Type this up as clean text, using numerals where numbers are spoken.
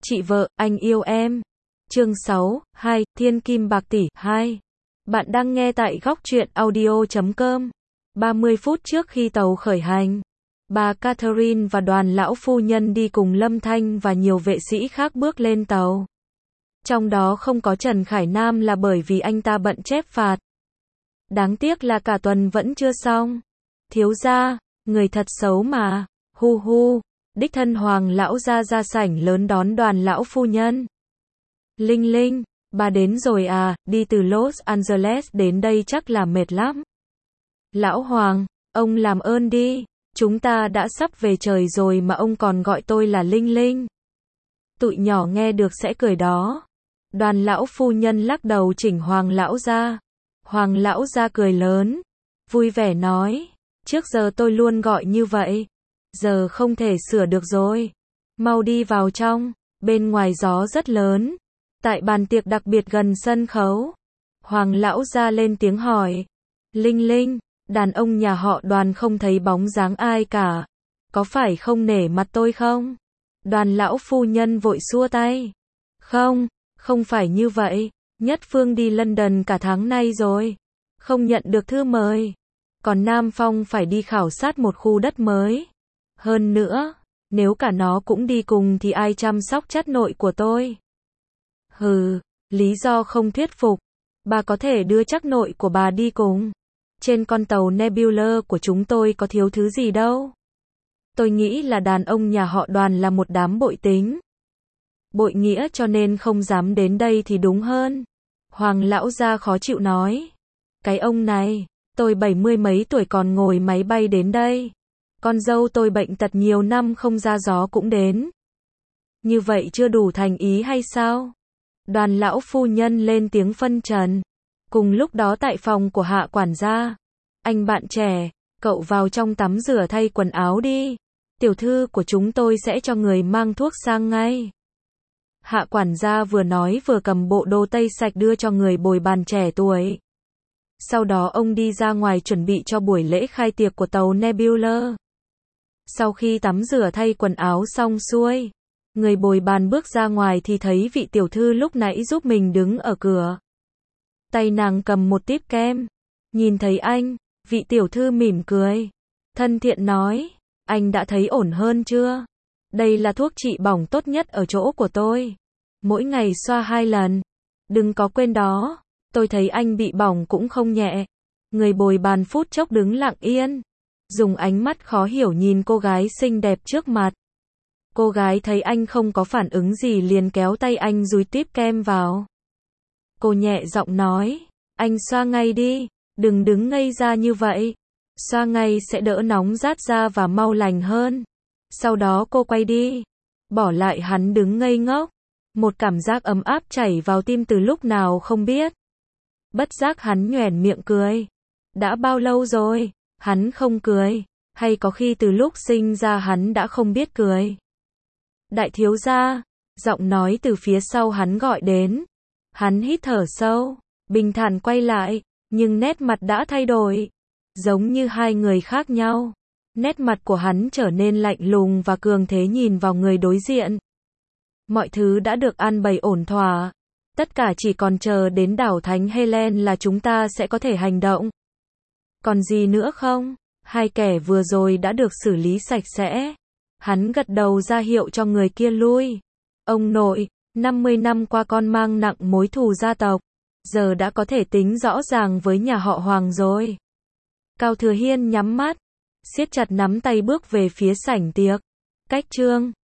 Chị vợ, anh yêu em. Chương 6, 2, Thiên Kim Bạc Tỷ, 2. Bạn đang nghe tại góc truyện audio.com. 30 phút trước khi tàu khởi hành, bà Catherine và đoàn lão phu nhân đi cùng Lâm Thanh và nhiều vệ sĩ khác bước lên tàu. Trong đó không có Trần Khải Nam là bởi vì anh ta bận chép phạt. Đáng tiếc là cả tuần vẫn chưa xong. Thiếu gia, người thật xấu mà, hu hu. Đích thân Hoàng lão ra sảnh lớn đón đoàn lão phu nhân. Linh Linh, bà đến rồi à, đi từ Los Angeles đến đây chắc là mệt lắm. Lão Hoàng, ông làm ơn đi, chúng ta đã sắp về trời rồi mà ông còn gọi tôi là Linh Linh. Tụi nhỏ nghe được sẽ cười đó. Đoàn lão phu nhân lắc đầu chỉnh Hoàng lão ra. Hoàng lão ra cười lớn, vui vẻ nói, trước giờ tôi luôn gọi như vậy. Giờ không thể sửa được rồi. Mau đi vào trong, bên ngoài gió rất lớn. Tại bàn tiệc đặc biệt gần sân khấu, Hoàng lão ra lên tiếng hỏi. Linh Linh, đàn ông nhà họ Đoàn không thấy bóng dáng ai cả. Có phải không nể mặt tôi không? Đoàn lão phu nhân vội xua tay. Không phải như vậy. Nhất Phương đi London cả tháng nay rồi. Không nhận được thư mời. Còn Nam Phong phải đi khảo sát một khu đất mới. Hơn nữa, nếu cả nó cũng đi cùng thì ai chăm sóc chất nội của tôi? Hừ, lý do không thuyết phục. Bà có thể đưa chắc nội của bà đi cùng. Trên con tàu Nebula của chúng tôi có thiếu thứ gì đâu. Tôi nghĩ là đàn ông nhà họ Đoàn là một đám bội tính. Bội nghĩa cho nên không dám đến đây thì đúng hơn. Hoàng lão gia khó chịu nói. Cái ông này, tôi 70 mấy tuổi còn ngồi máy bay đến đây. Con dâu tôi bệnh tật nhiều năm không ra gió cũng đến. Như vậy chưa đủ thành ý hay sao? Đoàn lão phu nhân lên tiếng phân trần. Cùng lúc đó tại phòng của Hạ quản gia. Anh bạn trẻ, cậu vào trong tắm rửa thay quần áo đi. Tiểu thư của chúng tôi sẽ cho người mang thuốc sang ngay. Hạ quản gia vừa nói vừa cầm bộ đồ tây sạch đưa cho người bồi bàn trẻ tuổi. Sau đó ông đi ra ngoài chuẩn bị cho buổi lễ khai tiệc của tàu Nebula. Sau khi tắm rửa thay quần áo xong xuôi, người bồi bàn bước ra ngoài thì thấy vị tiểu thư lúc nãy giúp mình đứng ở cửa. Tay nàng cầm một típ kem. Nhìn thấy anh, vị tiểu thư mỉm cười. Thân thiện nói, anh đã thấy ổn hơn chưa? Đây là thuốc trị bỏng tốt nhất ở chỗ của tôi. Mỗi ngày xoa 2 lần. Đừng có quên đó, tôi thấy anh bị bỏng cũng không nhẹ. Người bồi bàn phút chốc đứng lặng yên. Dùng ánh mắt khó hiểu nhìn cô gái xinh đẹp trước mặt. Cô gái thấy anh không có phản ứng gì liền kéo tay anh dúi típ kem vào. Cô nhẹ giọng nói, anh xoa ngay đi, đừng đứng ngây ra như vậy. Xoa ngay sẽ đỡ nóng rát ra và mau lành hơn. Sau đó cô quay đi, bỏ lại hắn đứng ngây ngốc. Một cảm giác ấm áp chảy vào tim từ lúc nào không biết. Bất giác hắn nhoẻn miệng cười. Đã bao lâu rồi? Hắn không cười, hay có khi từ lúc sinh ra hắn đã không biết cười. Đại thiếu gia, giọng nói từ phía sau hắn gọi đến. Hắn hít thở sâu, bình thản quay lại, nhưng nét mặt đã thay đổi. Giống như hai người khác nhau. Nét mặt của hắn trở nên lạnh lùng và cường thế nhìn vào người đối diện. Mọi thứ đã được an bày ổn thỏa. Tất cả chỉ còn chờ đến đảo Thánh Helen là chúng ta sẽ có thể hành động. Còn gì nữa không? Hai kẻ vừa rồi đã được xử lý sạch sẽ. Hắn gật đầu ra hiệu cho người kia lui. Ông nội, 50 năm qua con mang nặng mối thù gia tộc. Giờ đã có thể tính rõ ràng với nhà họ Hoàng rồi. Cao Thừa Hiên nhắm mắt, siết chặt nắm tay bước về phía sảnh tiệc. Cách chương